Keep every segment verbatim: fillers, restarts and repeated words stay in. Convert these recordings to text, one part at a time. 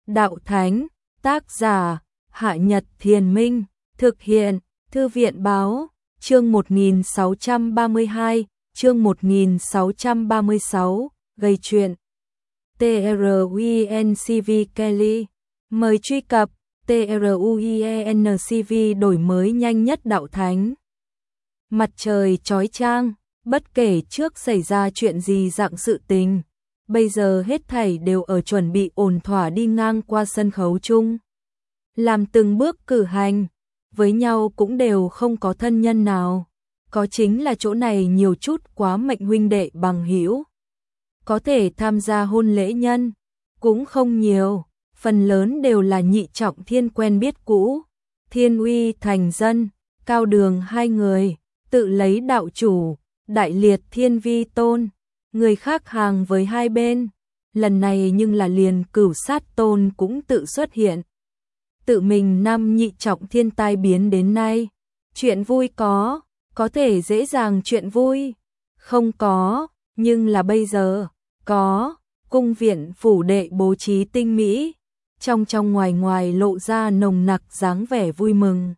Đạo Thánh, tác giả, Hạ Nhật Thiền Minh, thực hiện, Thư viện Báo, chương một nghìn sáu trăm ba mươi hai, chương một nghìn sáu trăm ba mươi sáu, gây chuyện. TRUENCV Kelly, mời truy cập TRUENCV đổi mới nhanh nhất Đạo Thánh. Mặt trời chói chang, bất kể trước xảy ra chuyện gì dạng sự tình, bây giờ hết thảy đều ở chuẩn bị ổn thỏa đi ngang qua sân khấu chung. Làm từng bước cử hành, với nhau cũng đều không có thân nhân nào, có chính là chỗ này nhiều chút quá mệnh huynh đệ bằng hữu. Có thể tham gia hôn lễ nhân, cũng không nhiều, phần lớn đều là Nhị Trọng Thiên quen biết cũ, Thiên Uy thành dân, Cao Đường hai người, tự lấy đạo chủ, Đại Liệt Thiên Vi Tôn, người khác hàng với hai bên, lần này nhưng là liền Cửu Sát Tôn cũng tự xuất hiện. Tự mình năm Nhị Trọng Thiên tai biến đến nay, chuyện vui có, có thể dễ dàng chuyện vui, không có, nhưng là bây giờ, có, cung viện phủ đệ bố trí tinh mỹ, trong trong ngoài ngoài lộ ra nồng nặc dáng vẻ vui mừng.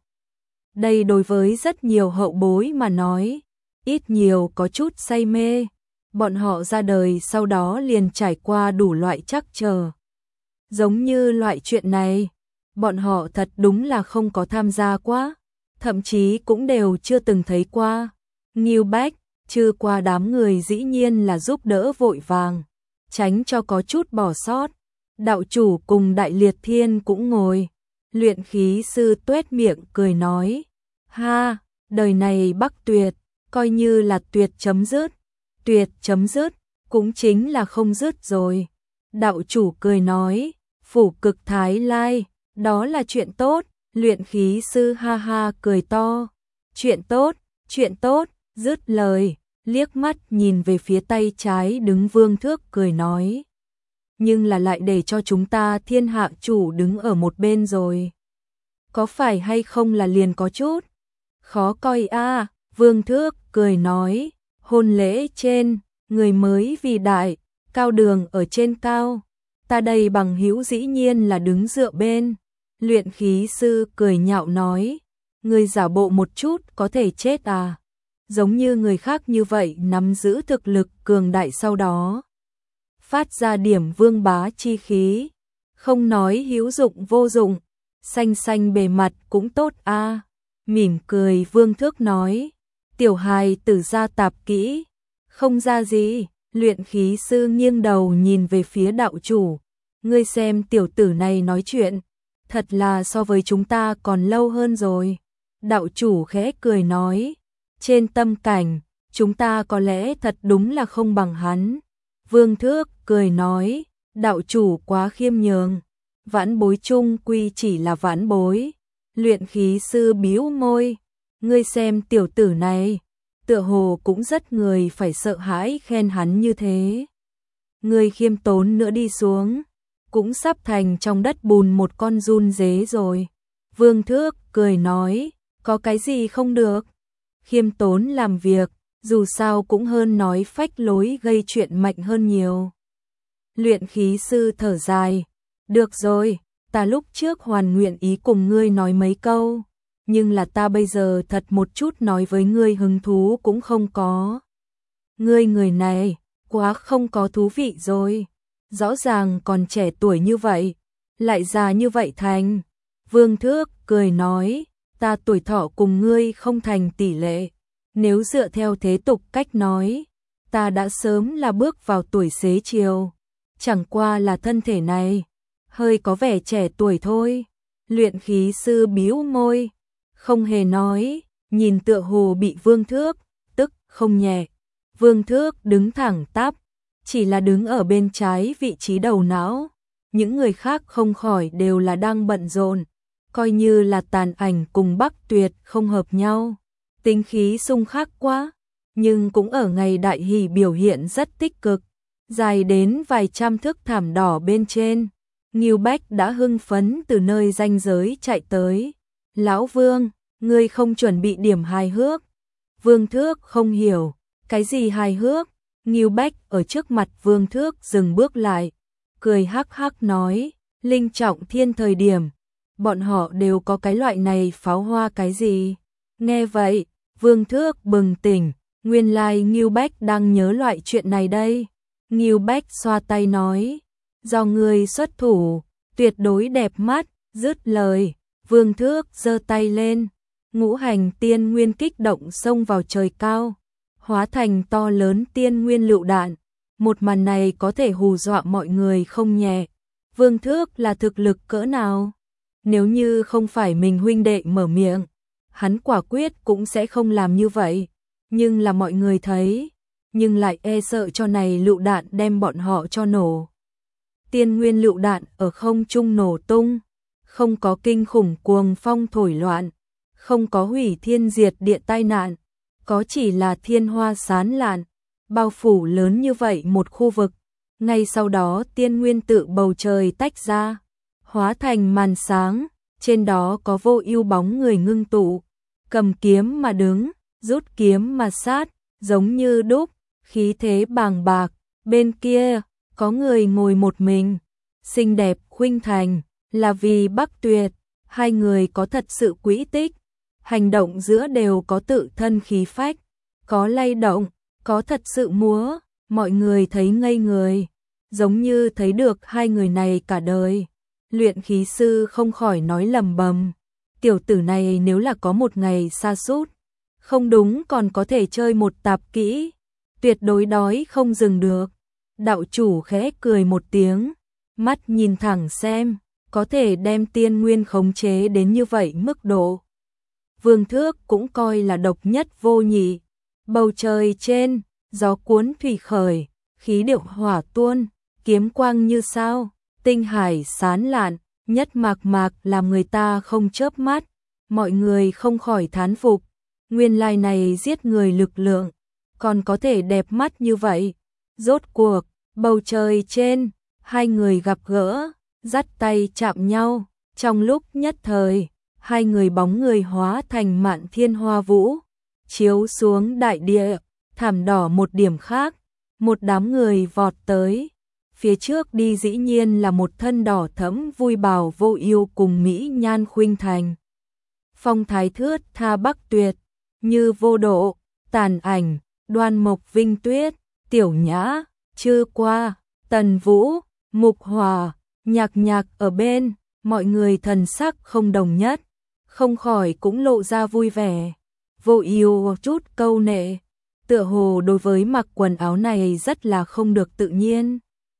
Đây đối với rất nhiều hậu bối mà nói, ít nhiều có chút say mê, bọn họ ra đời sau đó liền trải qua đủ loại trắc trở. Giống như loại chuyện này, bọn họ thật đúng là không có tham gia quá, thậm chí cũng đều chưa từng thấy qua. Ngưu Bách, trừ qua đám người dĩ nhiên là giúp đỡ vội vàng, tránh cho có chút bỏ sót. Đạo chủ cùng Đại Liệt Thiên cũng ngồi, luyện khí sư tuét miệng cười nói, ha, đời này Bắc Tuyệt, coi như là tuyệt chấm dứt, tuyệt chấm dứt, cũng chính là không dứt rồi. Đạo chủ cười nói, phủ cực Thái Lai, đó là chuyện tốt, luyện khí sư ha ha cười to, chuyện tốt, chuyện tốt, dứt lời, liếc mắt nhìn về phía tay trái đứng Vương Thước cười nói. Nhưng là lại để cho chúng ta thiên hạ chủ đứng ở một bên rồi. Có phải hay không là liền có chút khó coi a à? Vương Thước cười nói, hôn lễ trên, người mới vì đại, Cao Đường ở trên cao, ta đây bằng hữu dĩ nhiên là đứng dựa bên. Luyện khí sư cười nhạo nói, người giả bộ một chút có thể chết à, giống như người khác như vậy nắm giữ thực lực cường đại sau đó. Phát ra điểm vương bá chi khí, không nói hữu dụng vô dụng, xanh xanh bề mặt cũng tốt a à. Mỉm cười Vương Thước nói, tiểu hài tử ra tạp kỹ, không ra gì. Luyện khí sư nghiêng đầu nhìn về phía đạo chủ, ngươi xem tiểu tử này nói chuyện, thật là so với chúng ta còn lâu hơn rồi. Đạo chủ khẽ cười nói, trên tâm cảnh, chúng ta có lẽ thật đúng là không bằng hắn. Vương Thước cười nói, đạo chủ quá khiêm nhường, vãn bối chung quy chỉ là vãn bối. Luyện khí sư bĩu môi, ngươi xem tiểu tử này, tựa hồ cũng rất người phải sợ hãi khen hắn như thế. Ngươi khiêm tốn nữa đi xuống, cũng sắp thành trong đất bùn một con giun dế rồi. Vương Thước cười nói, có cái gì không được, khiêm tốn làm việc, dù sao cũng hơn nói phách lối gây chuyện mạnh hơn nhiều. Luyện khí sư thở dài, được rồi, ta lúc trước hoàn nguyện ý cùng ngươi nói mấy câu, nhưng là ta bây giờ thật một chút nói với ngươi hứng thú cũng không có. Ngươi người này, quá không có thú vị rồi, rõ ràng còn trẻ tuổi như vậy, lại già như vậy thành. Vương Thước cười nói, ta tuổi thọ cùng ngươi không thành tỷ lệ, nếu dựa theo thế tục cách nói, ta đã sớm là bước vào tuổi xế chiều, chẳng qua là thân thể này hơi có vẻ trẻ tuổi thôi. Luyện khí sư bĩu môi, không hề nói, nhìn tựa hồ bị Vương Thước tức không nhẹ. Vương Thước đứng thẳng tắp, chỉ là đứng ở bên trái vị trí đầu não, những người khác không khỏi đều là đang bận rộn, coi như là Tàn Ảnh cùng Bắc Tuyệt không hợp nhau, tính khí xung khắc quá, nhưng cũng ở ngày đại hỷ biểu hiện rất tích cực, dài đến vài trăm thước thảm đỏ bên trên. Ngưu Bách đã hưng phấn từ nơi ranh giới chạy tới. Lão Vương, ngươi không chuẩn bị điểm hài hước. Vương Thước không hiểu, cái gì hài hước? Ngưu Bách ở trước mặt Vương Thước dừng bước lại, cười hắc hắc nói, Linh Trọng Thiên thời điểm, bọn họ đều có cái loại này pháo hoa cái gì? Nghe vậy, Vương Thước bừng tỉnh, nguyên lai Ngưu Bách đang nhớ loại chuyện này đây. Ngưu Bách xoa tay nói, do người xuất thủ, tuyệt đối đẹp mắt, dứt lời, Vương Thước giơ tay lên, ngũ hành tiên nguyên kích động xông vào trời cao, hóa thành to lớn tiên nguyên lựu đạn. Một màn này có thể hù dọa mọi người không nhẹ. Vương Thước là thực lực cỡ nào? Nếu như không phải mình huynh đệ mở miệng, hắn quả quyết cũng sẽ không làm như vậy. Nhưng là mọi người thấy, nhưng lại e sợ cho này lựu đạn đem bọn họ cho nổ. Tiên nguyên lựu đạn ở không trung nổ tung, không có kinh khủng cuồng phong thổi loạn, không có hủy thiên diệt địa tai nạn, có chỉ là thiên hoa sán lạn, bao phủ lớn như vậy một khu vực. Ngay sau đó tiên nguyên tự bầu trời tách ra, hóa thành màn sáng, trên đó có Vô Ưu bóng người ngưng tụ, cầm kiếm mà đứng, rút kiếm mà sát, giống như đúc, khí thế bàng bạc. Bên kia, có người ngồi một mình, xinh đẹp khuynh thành, là vì Bắc Tuyệt, hai người có thật sự quỹ tích, hành động giữa đều có tự thân khí phách, có lay động, có thật sự múa, mọi người thấy ngây người, giống như thấy được hai người này cả đời. Luyện khí sư không khỏi nói lầm bầm, tiểu tử này nếu là có một ngày sa sút, không đúng còn có thể chơi một tạp kỹ, tuyệt đối đói không dừng được. Đạo chủ khẽ cười một tiếng, mắt nhìn thẳng xem, có thể đem tiên nguyên khống chế đến như vậy mức độ. Vương Thước cũng coi là độc nhất vô nhị. Bầu trời trên, gió cuốn thủy khởi, khí điệu hỏa tuôn, kiếm quang như sao, tinh hải sán lạn, nhất mạc mạc làm người ta không chớp mắt. Mọi người không khỏi thán phục, nguyên lai này giết người lực lượng, còn có thể đẹp mắt như vậy. Rốt cuộc, bầu trời trên, hai người gặp gỡ, dắt tay chạm nhau, trong lúc nhất thời, hai người bóng người hóa thành mạn thiên hoa vũ, chiếu xuống đại địa, thảm đỏ một điểm khác, một đám người vọt tới. Phía trước đi dĩ nhiên là một thân đỏ thẫm vui bào Vô Ưu cùng Mỹ Nhan khuynh thành. Phong thái thướt tha Bắc Tuyệt, Như Vô Độ, Tàn Ảnh, Đoan Mộc Vinh Tuyết, Tiểu Nhã, Trư Qua, Tần Vũ, Mục Hòa, Nhạc Nhạc ở bên, mọi người thần sắc không đồng nhất, không khỏi cũng lộ ra vui vẻ. Vô Ưu chút câu nệ, tựa hồ đối với mặc quần áo này rất là không được tự nhiên.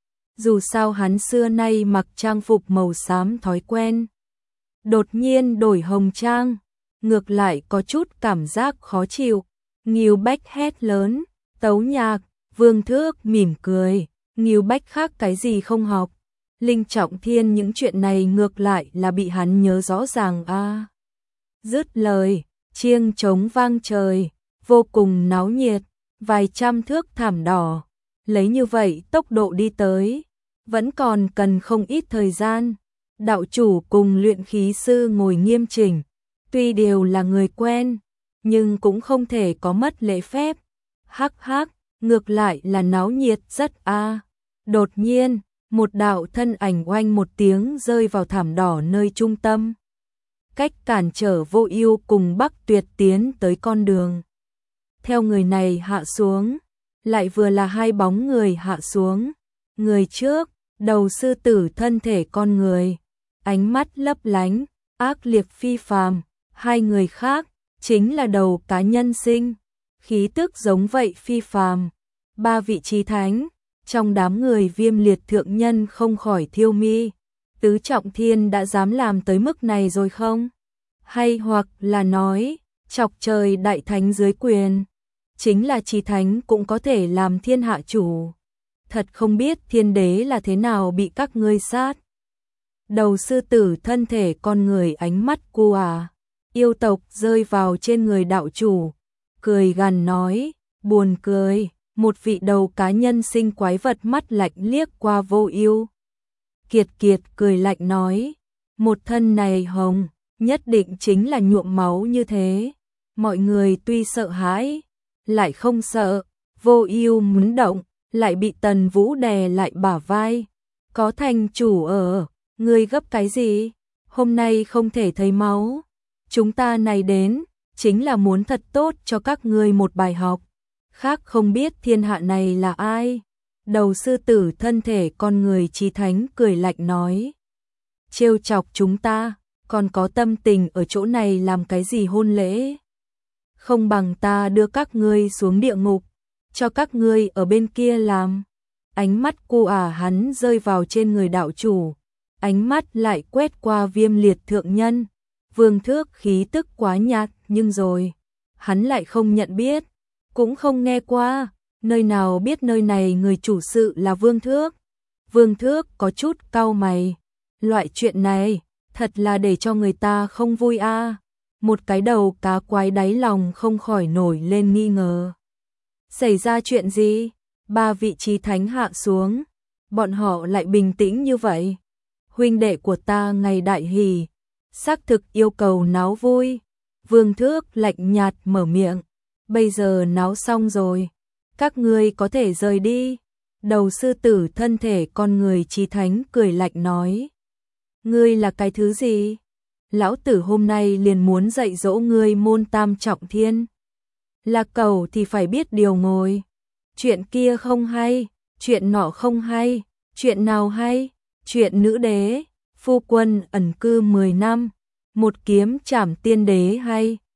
Dù sao hắn xưa nay mặc trang phục màu xám thói quen, đột nhiên đổi hồng trang, ngược lại có chút cảm giác khó chịu. Ngưu Bách hét lớn, Tấu Nhạc. Vương Thước mỉm cười, Ngưu Bách khác cái gì không học. Linh Trọng Thiên những chuyện này ngược lại là bị hắn nhớ rõ ràng a. À. Dứt lời, chiêng trống vang trời, vô cùng náo nhiệt, vài trăm thước thảm đỏ, lấy như vậy tốc độ đi tới, vẫn còn cần không ít thời gian. Đạo chủ cùng luyện khí sư ngồi nghiêm chỉnh, tuy đều là người quen, nhưng cũng không thể có mất lễ phép. Hắc hắc, ngược lại là náo nhiệt rất a. À. Đột nhiên, một đạo thân ảnh oanh một tiếng rơi vào thảm đỏ nơi trung tâm, cách cản trở Vô Ưu cùng Bắc Tuyệt tiến tới con đường. Theo người này hạ xuống, lại vừa là hai bóng người hạ xuống. Người trước, đầu sư tử thân thể con người, ánh mắt lấp lánh, ác liệt phi phàm. Hai người khác, chính là đầu cá nhân sinh, khí tức giống vậy phi phàm. Ba vị chí thánh, trong đám người Viêm Liệt thượng nhân không khỏi thiêu mi. Tứ Trọng Thiên đã dám làm tới mức này rồi không? Hay hoặc là nói, chọc trời đại thánh dưới quyền, chính là chí thánh cũng có thể làm thiên hạ chủ. Thật không biết thiên đế là thế nào bị các ngươi sát. Đầu sư tử thân thể con người ánh mắt cu à, yêu tộc rơi vào trên người đạo chủ, cười gằn nói, buồn cười. Một vị đầu cá nhân sinh quái vật mắt lạnh liếc qua Vô Ưu. Kiệt Kiệt cười lạnh nói, một thân này hồng, nhất định chính là nhuộm máu như thế. Mọi người tuy sợ hãi, lại không sợ. Vô Ưu muốn động, lại bị Tần Vũ đè lại bả vai. Có thành chủ ở, Ngươi gấp cái gì? Hôm nay không thể thấy máu. Chúng ta này đến, chính là muốn thật tốt cho các ngươi một bài học. Khác không biết thiên hạ này là ai. Đầu sư tử thân thể con người chí thánh cười lạnh nói. Trêu chọc chúng ta, còn có tâm tình ở chỗ này làm cái gì hôn lễ? Không bằng ta đưa các ngươi xuống địa ngục, cho các ngươi ở bên kia làm. Ánh mắt cu ả hắn rơi vào trên người đạo chủ, ánh mắt lại quét qua Viêm Liệt thượng nhân. Vương Thước khí tức quá nhạt, nhưng rồi, hắn lại không nhận biết, cũng không nghe qua, nơi nào biết nơi này người chủ sự là Vương Thước. Vương Thước có chút cau mày, loại chuyện này, thật là để cho người ta không vui a. À. Một cái đầu cá quái đáy lòng không khỏi nổi lên nghi ngờ. Xảy ra chuyện gì? Ba vị chí thánh hạ xuống, bọn họ lại bình tĩnh như vậy. Huynh đệ của ta ngày đại hỷ, xác thực yêu cầu náo vui. Vương Thước lạnh nhạt mở miệng, bây giờ náo xong rồi, các ngươi có thể rời đi. Đầu sư tử thân thể con người chí thánh cười lạnh nói. Ngươi là cái thứ gì? Lão tử hôm nay liền muốn dạy dỗ ngươi môn tam trọng thiên. Là cẩu thì phải biết điều ngồi. Chuyện kia không hay, chuyện nọ không hay, chuyện nào hay? Chuyện nữ đế, phu quân ẩn cư mười năm, một kiếm trảm tiên đế hay?